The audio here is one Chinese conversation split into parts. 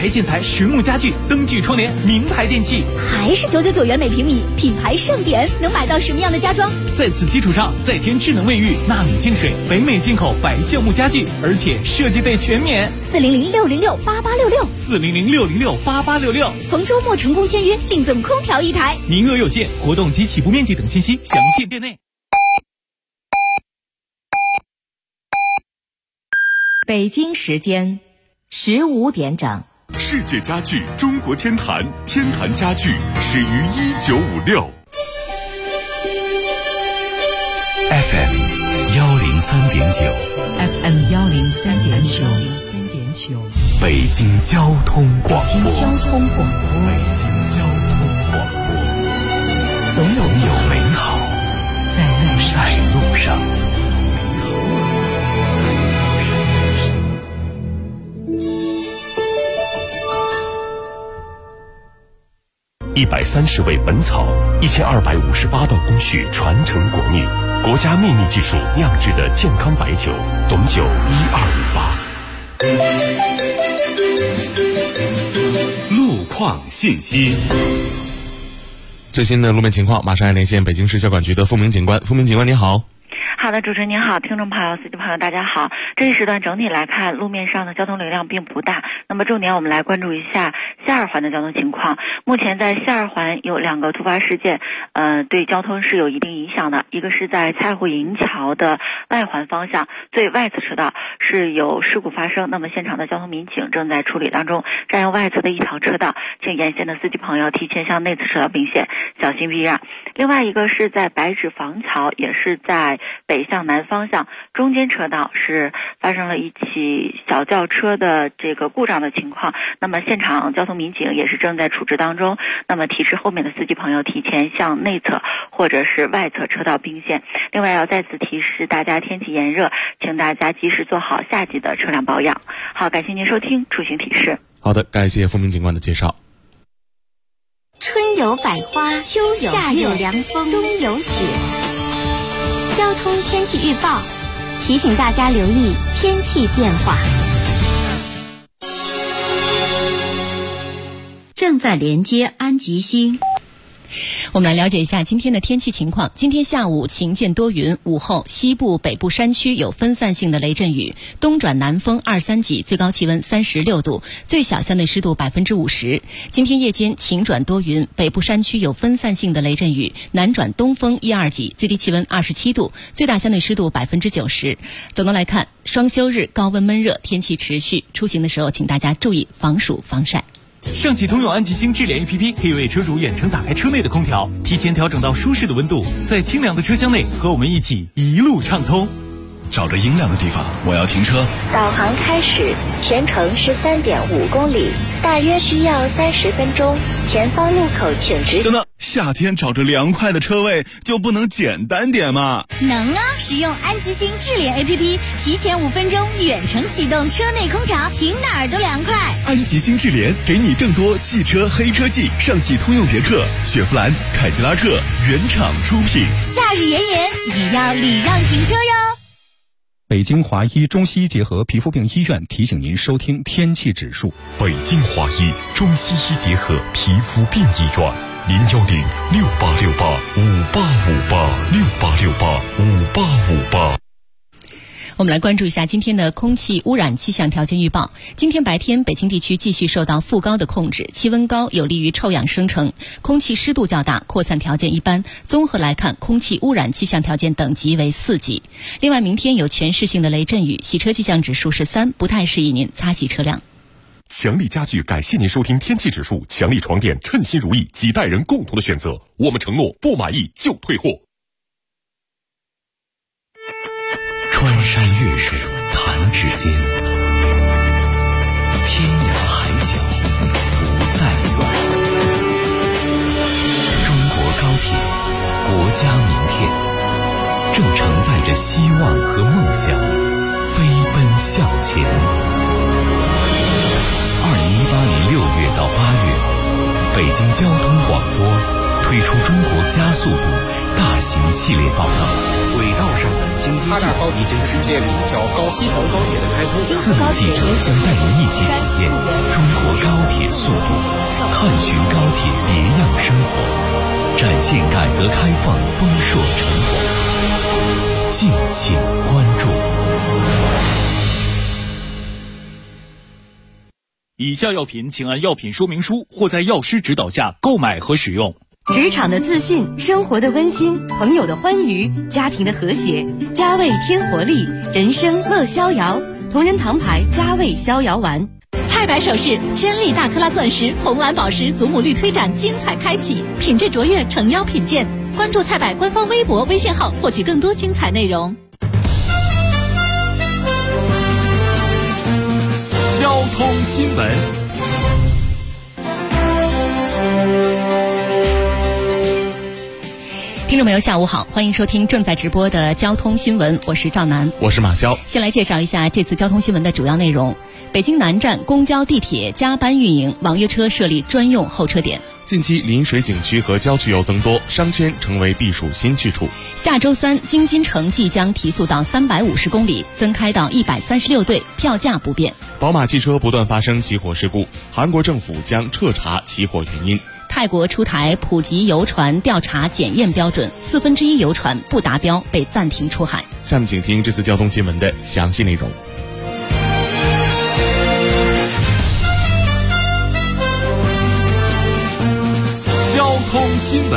牌建材实木家具、灯具窗帘、名牌电器， 还是999元每平米，品牌盛典，能买到什么样的家装？ 在此基础上再添智能卫浴、纳米净水、北美进口白橡木家具，而且设计费全免。 400-606-8866，400-606-8866，逢周末成功签约，另赠空调1台， 名额有限，活动及起步面积等信息详见店内。 北京时间15点整。 世界家具中国天坛，天坛家具始于1956。 FM 103.9 FM 103.9， 北京交通广播。 北京交通广播，总有美好在路上。 130味本草，1258道工序传承国秘，国家秘密技术酿制的健康白酒，董酒1258。路况信息。 最新的路面情况，马上来连线北京市交管局的付明警官。付明警官，您好。 好的，主持人您好，听众朋友、司机朋友大家好。这一时段整体来看，路面上的交通流量并不大。那么重点我们来关注一下西二环的交通情况。目前在西二环有2个突发事件，对交通是有一定影响的。一个是在蔡湖营桥的外环方向最外侧车道是有事故发生，那么现场的交通民警正在处理当中，占用外侧的一条车道，请沿线的司机朋友提前向内侧车道并线，小心避让。另外一个是在白纸坊桥，也是在北向南方向中间车道是发生了一起小轿车的这个故障的情况，那么现场交通民警也是正在处置当中，那么提示后面的司机朋友提前向内侧或者是外侧车道并线。另外要再次提示大家，天气炎热，请大家及时做好夏季的车辆保养。好，感谢您收听出行提示。 好的，感谢付明警官的介绍。 春有百花，秋有夏有凉风，冬有雪。交通天气预报提醒大家留意天气变化。 正在连接安吉星。我们来了解一下今天的天气情况。今天下午晴间多云，午后西部北部山区有分散性的雷阵雨，东转南风2、3级，最高气温36度，最小相对湿度50%。今天夜间晴转多云，北部山区有分散性的雷阵雨，南转东风1、2级，最低气温27度，最大相对湿度90%。总的来看，双休日高温闷热，天气持续，出行的时候请大家注意防暑防晒。 上汽通用安吉星智联 APP 可以为车主远程打开车内的空调，提前调整到舒适的温度，在清凉的车厢内和我们一起一路畅通。 找着阴凉的地方，我要停车。 导航开始，全程13.5公里，大约需要30分钟。前方路口请直行。 等等，夏天找着凉快的车位就不能简单点吗？ 能啊！使用安吉星智联 APP， 提前5分钟远程启动车内空调，停哪儿都凉快。 安吉星智联给你更多汽车黑科技，上汽通用别克、雪佛兰、凯迪拉克原厂出品。 夏日炎炎，也要礼让停车哟。 北京华医中西医结合皮肤病医院提醒您收听天气指数。 北京华医中西医结合皮肤病医院，010-6868-5858，6868-5858。 我们来关注一下今天的空气污染气象条件预报。今天白天，北京地区继续受到副高的控制，气温高有利于臭氧生成，空气湿度较大，扩散条件一般。综合来看，空气污染气象条件等级为4级。另外，明天有全市性的雷阵雨，洗车气象指数是3，不太适宜您擦洗车辆。 强力家具感谢您收听天气指数，强力床垫称心如意，几代人共同的选择，我们承诺不满意就退货。 穿山越水弹指间，天涯海角不再远。中国高铁，国家名片，正承载着希望和梦想，飞奔向前。2018年6月到8月，北京交通广播推出中国加速度大型系列报道。 轨道上的京津冀已经实现一条西长高铁的开通。 4名记者将带您一起体验中国高速度，探寻高铁别样生活，展现改革开放丰硕成果。敬请关注。 以下药品请按药品说明书或在药师指导下购买和使用。 职场的自信，生活的温馨，朋友的欢愉，家庭的和谐，佳味添活力，人生乐逍遥。同仁堂牌佳味逍遥丸。 菜百首饰千粒大克拉钻石、红蓝宝石祖母绿推展精彩开启，品质卓越，诚邀品鉴。关注菜百官方微博、微信号，获取更多精彩内容。 交通新闻。 听众朋友下午好，欢迎收听正在直播的交通新闻，我是赵楠， 我是马潇。 先来介绍一下这次交通新闻的主要内容。北京南站公交地铁加班运营，网约车设立专用候车点。 近期临水景区和郊区游增多，商圈成为避暑新去处。 下周三京津城际将提速到350公里，增开到136对，票价不变。 宝马汽车不断发生起火事故，韩国政府将彻查起火原因。 泰国出台普及游船调查检验标准，1/4游船不达标被暂停出海。 下面请听这次交通新闻的详细内容。 交通新闻。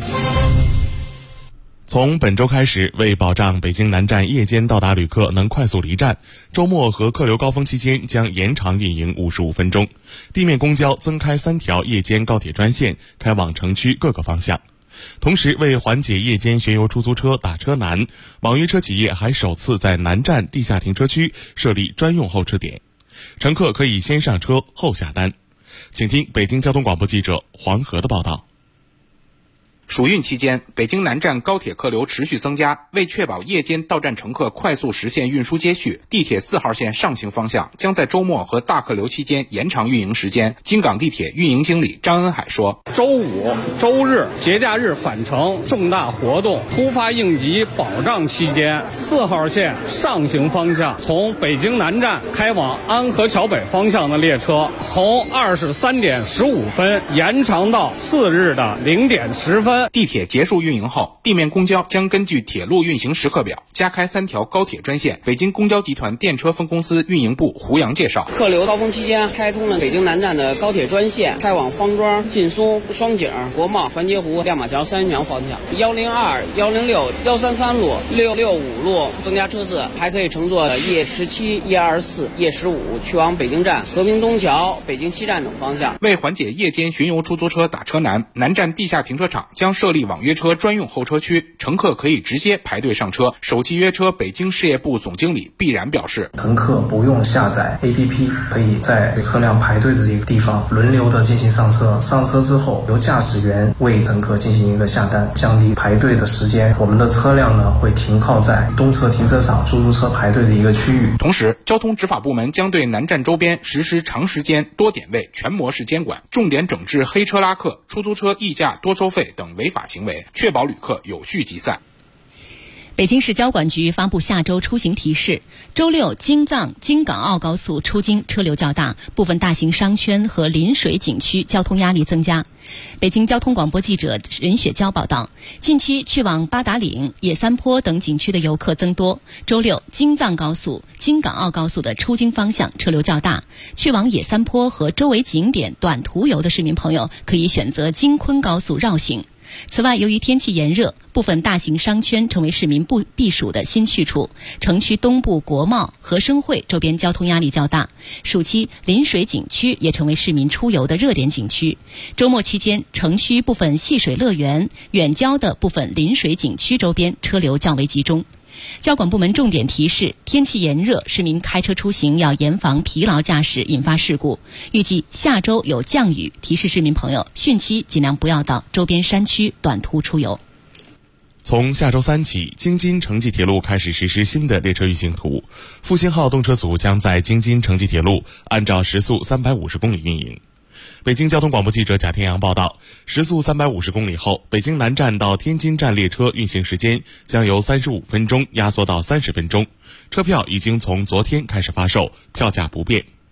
从本周开始，为保障北京南站夜间到达旅客能快速离站，周末和客流高峰期间将延长运营55分钟。地面公交增开3条夜间高铁专线，开往城区各个方向。同时，为缓解夜间巡游出租车打车难，网约车企业还首次在南站地下停车区设立专用候车点，乘客可以先上车后下单。请听北京交通广播记者黄河的报道。 暑运期间，北京南站高铁客流持续增加，为确保夜间到站乘客快速实现运输接续，地铁4号线上行方向将在周末和大客流期间延长运营时间。京港地铁运营经理张恩海说， 周五、周日、节假日返程、重大活动、突发应急保障期间，4号线上行方向从北京南站开往安河桥北方向的列车，从23点15分延长到次日的0点10分。 地铁结束运营后，地面公交将根据铁路运行时刻表加开3条高铁专线。北京公交集团电车分公司运营部胡杨介绍， 客流高峰期间开通了北京南站的高铁专线，开往方庄、劲松、双井、国贸、团结湖、亮马桥、三元桥方向。102、106、133路、665路增加车次，还可以乘坐夜17、夜24、夜15去往北京站、和平东桥、北京西站等方向。 为缓解夜间巡游出租车打车难，南站地下停车场将设立网约车专用候车区，乘客可以直接排队上车。首汽约车北京事业部总经理毕然表示， 乘客不用下载 APP， 可以在车辆排队的这个地方轮流的进行上车，上车之后由驾驶员为乘客进行一个下单，降低排队的时间。我们的车辆呢会停靠在东侧停车场出租车排队的一个区域。 同时，交通执法部门将对南站周边实施长时间多点位全模式监管，重点整治黑车拉客、出租车溢价多收费等违法行为，确保旅客有序集散。 北京市交管局发布下周出行提示，周六京藏京港澳高速出京车流较大，部分大型商圈和临水景区交通压力增加。北京交通广播记者任雪娇报道，近期去往八达岭、野三坡等景区的游客增多，周六京藏高速、京港澳高速的出京方向车流较大，去往野三坡和周围景点短途游的市民朋友可以选择京昆高速绕行。此外，由于天气炎热，部分大型商圈成为市民避暑的新去处，城区东部国贸、合生汇周边交通压力较大。暑期临水景区也成为市民出游的热点景区。周末期间，城区部分戏水乐园、远郊的部分临水景区周边车流较为集中。交管部门重点提示，天气炎热，市民开车出行要严防疲劳驾驶引发事故。预计下周有降雨，提示市民朋友汛期尽量不要到周边山区短途出游。 从下周三起，京津城际铁路开始实施新的列车运行图，复兴号动车组将在京津城际铁路按照时速350公里运营。北京交通广播记者贾天阳报道，时速350公里后，北京南站到天津站列车运行时间将由35分钟压缩到30分钟，车票已经从昨天开始发售，票价不变。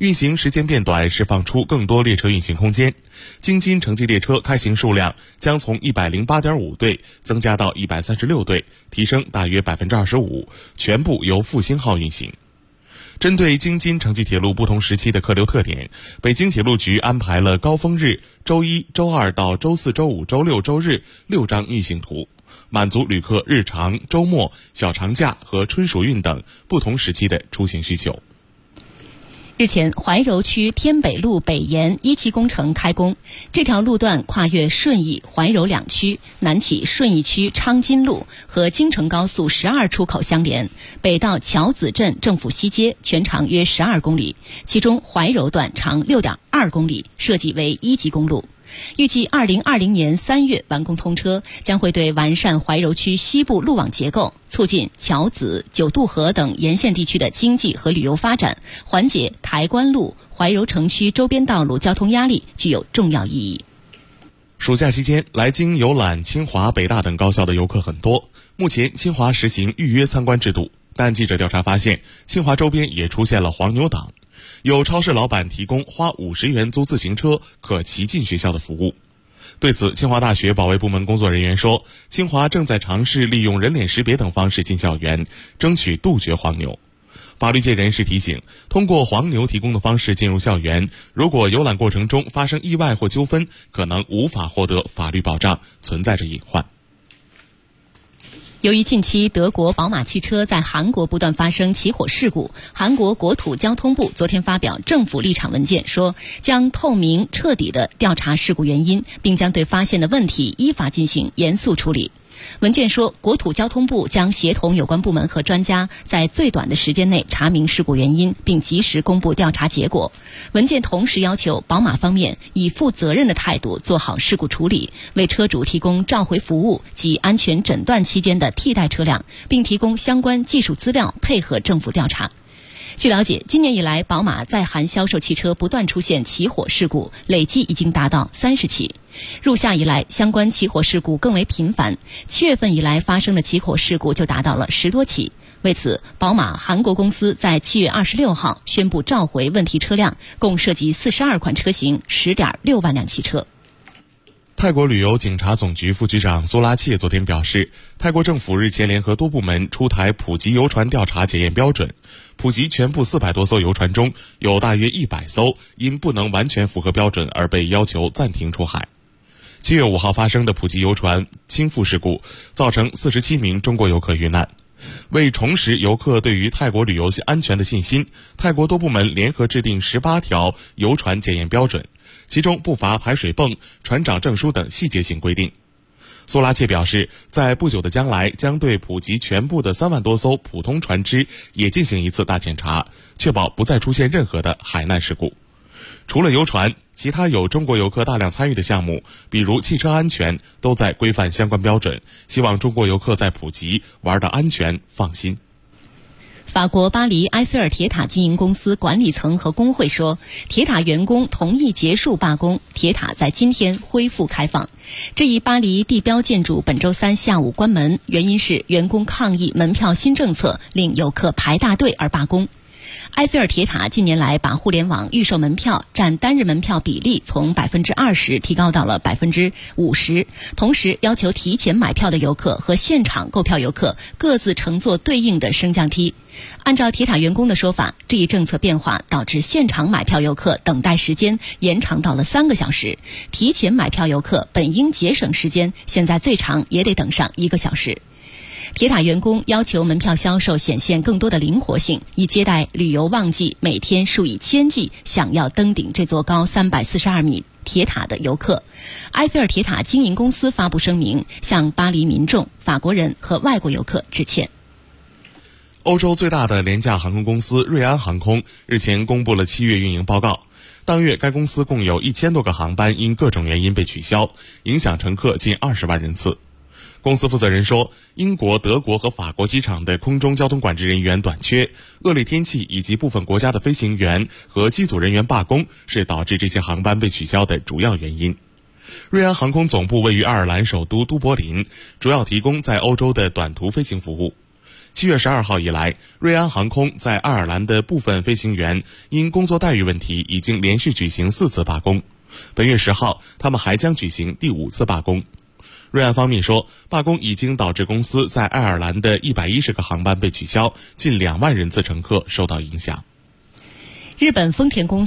运行时间变短，释放出更多列车运行空间。京津城际列车开行数量将从108.5对增加到136对，提升大约25%，全部由复兴号运行。针对京津城际铁路不同时期的客流特点，北京铁路局安排了高峰日周一、周二到周四周五周六周日6张运行图，满足旅客日常、周末、小长假和春暑运等不同时期的出行需求。 日前，怀柔区天北路北延1期工程开工，这条路段跨越顺义、怀柔两区，南起顺义区昌金路和京承高速12出口相连，北到桥子镇政府西街，全长约12公里，其中怀柔段长6.2公里，设计为1级公路。预计2020年3月完工通车，将会对完善怀柔区西部路网结构，促进桥子、九渡河等沿线地区的经济和旅游发展，缓解台关路、怀柔城区周边道路交通压力，具有重要意义。 暑假期间，来京游览清华、北大等高校的游客很多。目前，清华实行预约参观制度，但记者调查发现，清华周边也出现了黄牛党。有超市老板提供花50元租自行车可骑进学校的服务。对此，清华大学保卫部门工作人员说，清华正在尝试利用人脸识别等方式进校园，争取杜绝黄牛。法律界人士提醒，通过黄牛提供的方式进入校园，如果游览过程中发生意外或纠纷，可能无法获得法律保障，存在着隐患。 由于近期德国宝马汽车在韩国不断发生起火事故，韩国国土交通部昨天发表政府立场文件，说将透明彻底地调查事故原因，并将对发现的问题依法进行严肃处理。文件说，国土交通部将协同有关部门和专家，在最短的时间内查明事故原因，并及时公布调查结果。文件同时要求宝马方面以负责任的态度做好事故处理，为车主提供召回服务及安全诊断期间的替代车辆，并提供相关技术资料，配合政府调查。据了解，今年以来，宝马在韩销售汽车不断出现起火事故，累计已经达到30起。入夏以来，相关起火事故更为频繁，7月份以来发生的起火事故就达到了10多起。为此，宝马韩国公司在7月26号宣布召回问题车辆，共涉及42款车型，10.6万辆汽车。 泰国旅游警察总局副局长苏拉切昨天表示，泰国政府日前联合多部门出台普吉游船调查检验标准，普吉全部400多艘游船中有大约100艘因不能完全符合标准而被要求暂停出海。7月5号发生的普吉游船倾覆事故，造成47名中国游客遇难。为重拾游客对于泰国旅游安全的信心，泰国多部门联合制定18条游船检验标准，其中不乏排水泵、船长证书等细节性规定。苏拉切表示，在不久的将来将对普吉全部的3万多艘普通船只也进行一次大检查，确保不再出现任何的海难事故。除了游船，其他有中国游客大量参与的项目，比如汽车安全，都在规范相关标准，希望中国游客在普吉玩得安全放心。 法国巴黎埃菲尔铁塔经营公司管理层和工会说，铁塔员工同意结束罢工，铁塔在今天恢复开放。这一巴黎地标建筑本周3下午关门，原因是员工抗议门票新政策令游客排大队而罢工。埃菲尔铁塔近年来把互联网预售门票占单日门票比例从 20% 提高到了 50%， 同时要求提前买票的游客和现场购票游客各自乘坐对应的升降梯。按照铁塔员工的说法，这一政策变化导致现场买票游客等待时间延长到了3个小时，提前买票游客本应节省时间，现在最长也得等上1个小时。铁塔员工要求门票销售显现更多的灵活性，以接待旅游旺季每天数以千计想要登顶这座高342米铁塔的游客。埃菲尔铁塔经营公司发布声明，向巴黎民众、法国人和外国游客致歉。 欧洲最大的廉价航空公司瑞安航空日前公布了7月运营报告，当月该公司共有1000多个航班因各种原因被取消，影响乘客近20万人次。公司负责人说，英国、德国和法国机场的空中交通管制人员短缺，恶劣天气以及部分国家的飞行员和机组人员罢工是导致这些航班被取消的主要原因。瑞安航空总部位于爱尔兰首都都柏林，主要提供在欧洲的短途飞行服务。 7月12号以来，瑞安航空在爱尔兰的部分飞行员因工作待遇问题已经连续举行4次罢工。本月10号，他们还将举行第5次罢工。瑞安方面说，罢工已经导致公司在爱尔兰的110个航班被取消，近2万人次乘客受到影响。 日本丰田公司